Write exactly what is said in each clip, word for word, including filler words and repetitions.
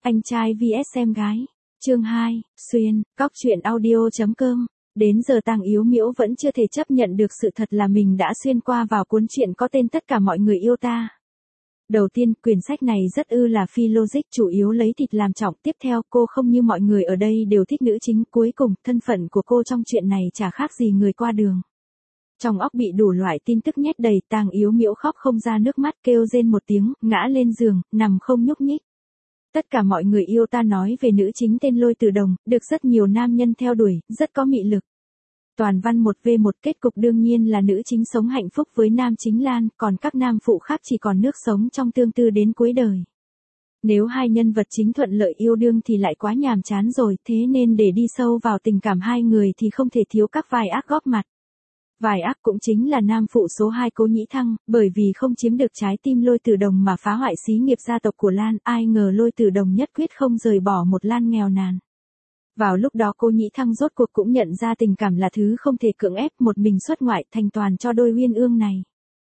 Anh trai vs em gái. Chương hai, xuyên, cóc truyện audio.com. Đến giờ Tang Yếu Miễu vẫn chưa thể chấp nhận được sự thật là mình đã xuyên qua vào cuốn truyện có tên Tất cả mọi người yêu ta. Đầu tiên, quyển sách này rất ư là phi logic, chủ yếu lấy thịt làm trọng. Tiếp theo, cô không như mọi người ở đây đều thích nữ chính. Cuối cùng, thân phận của cô trong chuyện này chả khác gì người qua đường. Trong óc bị đủ loại tin tức nhét đầy, Tang Yếu Miễu khóc không ra nước mắt, kêu rên một tiếng, ngã lên giường, nằm không nhúc nhích. Tất cả mọi người yêu ta nói về nữ chính tên Lôi Tử Đồng, được rất nhiều nam nhân theo đuổi, rất có mị lực. Toàn văn một vs một, kết cục đương nhiên là nữ chính sống hạnh phúc với nam chính Lan, còn các nam phụ khác chỉ còn nước sống trong tương tư đến cuối đời. Nếu hai nhân vật chính thuận lợi yêu đương thì lại quá nhàm chán rồi, thế nên để đi sâu vào tình cảm hai người thì không thể thiếu các vai ác góp mặt. Vai ác cũng chính là nam phụ số hai Cố Nhĩ Thăng, bởi vì không chiếm được trái tim Lôi Tử Đồng mà phá hoại xí nghiệp gia tộc của Lan, ai ngờ Lôi Tử Đồng nhất quyết không rời bỏ một Lan nghèo nàn. Vào lúc đó Cố Nhĩ Thăng rốt cuộc cũng nhận ra tình cảm là thứ không thể cưỡng ép, một mình xuất ngoại thành toàn cho đôi uyên ương này.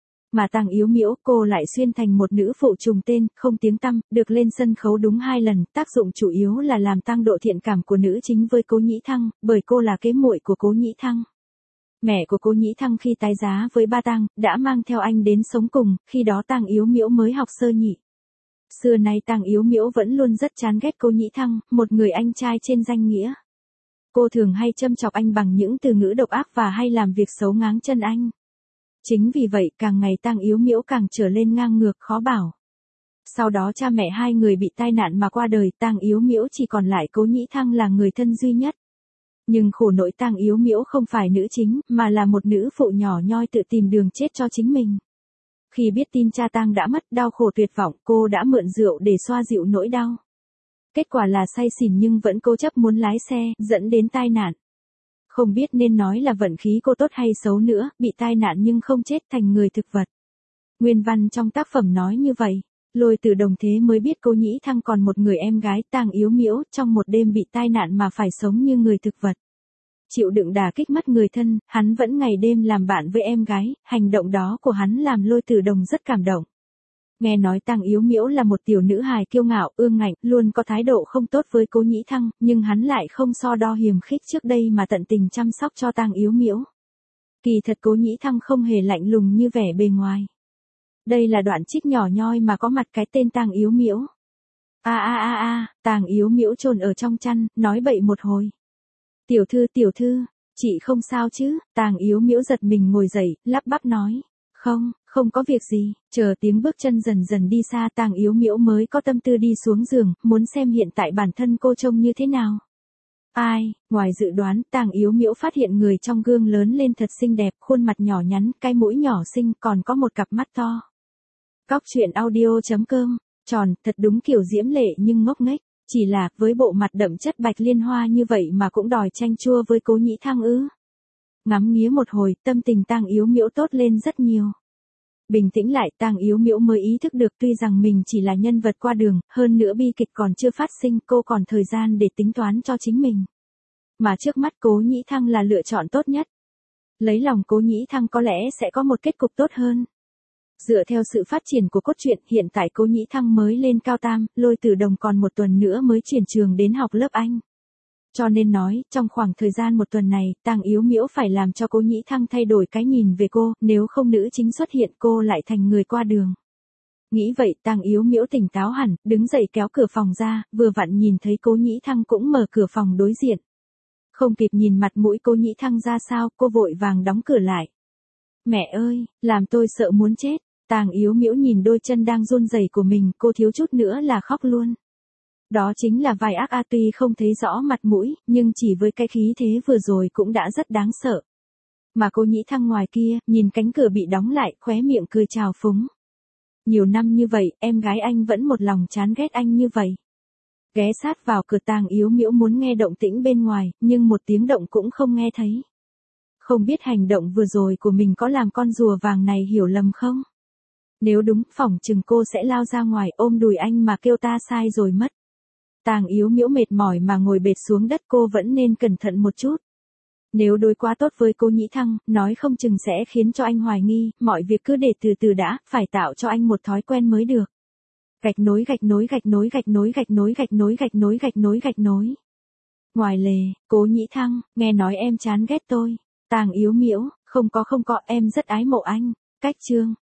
Mà Tang Yếu Miễu, cô lại xuyên thành một nữ phụ trùng tên, không tiếng tăm, được lên sân khấu đúng hai lần, tác dụng chủ yếu là làm tăng độ thiện cảm của nữ chính với Cố Nhĩ Thăng, bởi cô là kế muội của Cố Nhĩ Thăng. Mẹ của Cố Nhĩ Thăng khi tái giá với ba Tang, đã mang theo anh đến sống cùng, khi đó Tang Yếu Miễu mới học sơ nhị. Xưa nay Tang Yếu Miễu vẫn luôn rất chán ghét Cố Nhĩ Thăng, một người anh trai trên danh nghĩa. Cô thường hay châm chọc anh bằng những từ ngữ độc ác và hay làm việc xấu ngáng chân anh. Chính vì vậy, càng ngày Tang Yếu Miễu càng trở lên ngang ngược khó bảo. Sau đó cha mẹ hai người bị tai nạn mà qua đời, Tang Yếu Miễu chỉ còn lại Cố Nhĩ Thăng là người thân duy nhất. Nhưng khổ nỗi Tang Yếu Miễu không phải nữ chính, mà là một nữ phụ nhỏ nhoi tự tìm đường chết cho chính mình. Khi biết tin cha Tang đã mất, đau khổ tuyệt vọng, cô đã mượn rượu để xoa dịu nỗi đau. Kết quả là say xỉn nhưng vẫn cố chấp muốn lái xe, dẫn đến tai nạn. Không biết nên nói là vận khí cô tốt hay xấu nữa, bị tai nạn nhưng không chết, thành người thực vật. Nguyên văn trong tác phẩm nói như vậy. Lôi Tử Đồng thế mới biết Cố Nhĩ Thăng còn một người em gái, Tang Yếu Miễu, trong một đêm bị tai nạn mà phải sống như người thực vật. Chịu đựng đả kích mất người thân, hắn vẫn ngày đêm làm bạn với em gái, hành động đó của hắn làm Lôi Tử Đồng rất cảm động. Nghe nói Tang Yếu Miễu là một tiểu nữ hài kiêu ngạo, ương ngạnh, luôn có thái độ không tốt với Cố Nhĩ Thăng, nhưng hắn lại không so đo hiềm khích trước đây mà tận tình chăm sóc cho Tang Yếu Miễu. Kỳ thật Cố Nhĩ Thăng không hề lạnh lùng như vẻ bề ngoài. Đây là đoạn trích nhỏ nhoi mà có mặt cái tên Tang Yếu Miễu. A a a a, Tang Yếu Miễu chôn ở trong chăn, nói bậy một hồi. Tiểu thư tiểu thư, chị không sao chứ? Tang Yếu Miễu giật mình ngồi dậy, lắp bắp nói. Không, không có việc gì. Chờ tiếng bước chân dần dần đi xa, Tang Yếu Miễu mới có tâm tư đi xuống giường, muốn xem hiện tại bản thân cô trông như thế nào. Ai, ngoài dự đoán, Tang Yếu Miễu phát hiện người trong gương lớn lên thật xinh đẹp, khuôn mặt nhỏ nhắn, cái mũi nhỏ xinh, còn có một cặp mắt to. Cóc truyện audio.com, tròn, thật đúng kiểu diễm lệ nhưng ngốc nghếch. Chỉ là, với bộ mặt đậm chất bạch liên hoa như vậy mà cũng đòi chanh chua với Cố Nhĩ Thăng ư. Ngắm nghía một hồi, tâm tình Tang Yếu Miễu tốt lên rất nhiều. Bình tĩnh lại, Tang Yếu Miễu mới ý thức được tuy rằng mình chỉ là nhân vật qua đường, hơn nữa bi kịch còn chưa phát sinh, cô còn thời gian để tính toán cho chính mình. Mà trước mắt Cố Nhĩ Thăng là lựa chọn tốt nhất. Lấy lòng Cố Nhĩ Thăng có lẽ sẽ có một kết cục tốt hơn. Dựa theo sự phát triển của cốt truyện, hiện tại Cố Nhĩ Thăng mới lên cao tam, Lôi Tử Đồng còn một tuần nữa mới chuyển trường đến học lớp Anh. Cho nên nói, trong khoảng thời gian một tuần này, Tang Yếu Miễu phải làm cho Cố Nhĩ Thăng thay đổi cái nhìn về cô, nếu không nữ chính xuất hiện cô lại thành người qua đường. Nghĩ vậy, Tang Yếu Miễu tỉnh táo hẳn, đứng dậy kéo cửa phòng ra, vừa vặn nhìn thấy Cố Nhĩ Thăng cũng mở cửa phòng đối diện. Không kịp nhìn mặt mũi Cố Nhĩ Thăng ra sao, cô vội vàng đóng cửa lại. Mẹ ơi, làm tôi sợ muốn chết. Tang Yếu Miễu nhìn đôi chân đang run rẩy của mình, cô thiếu chút nữa là khóc luôn. Đó chính là vai ác a, tuy không thấy rõ mặt mũi, nhưng chỉ với cái khí thế vừa rồi cũng đã rất đáng sợ. Mà Cố Nhĩ Thăng ngoài kia, nhìn cánh cửa bị đóng lại, khóe miệng cười trào phúng. Nhiều năm như vậy, em gái anh vẫn một lòng chán ghét anh như vậy. Ghé sát vào cửa, Tang Yếu Miễu muốn nghe động tĩnh bên ngoài, nhưng một tiếng động cũng không nghe thấy. Không biết hành động vừa rồi của mình có làm con rùa vàng này hiểu lầm không? Nếu đúng, phỏng chừng cô sẽ lao ra ngoài ôm đùi anh mà kêu ta sai rồi mất. Tang Yếu Miễu mệt mỏi mà ngồi bệt xuống đất, cô vẫn nên cẩn thận một chút. Nếu đối quá tốt với Cố Nhĩ Thăng, nói không chừng sẽ khiến cho anh hoài nghi, mọi việc cứ để từ từ đã, phải tạo cho anh một thói quen mới được. Gạch nối gạch nối gạch nối gạch nối gạch nối gạch nối gạch nối gạch nối gạch nối. Ngoài lề, Cố Nhĩ Thăng, nghe nói em chán ghét tôi. Tàng Yếu Miễu, không có không có, em rất ái mộ anh. Cách chương.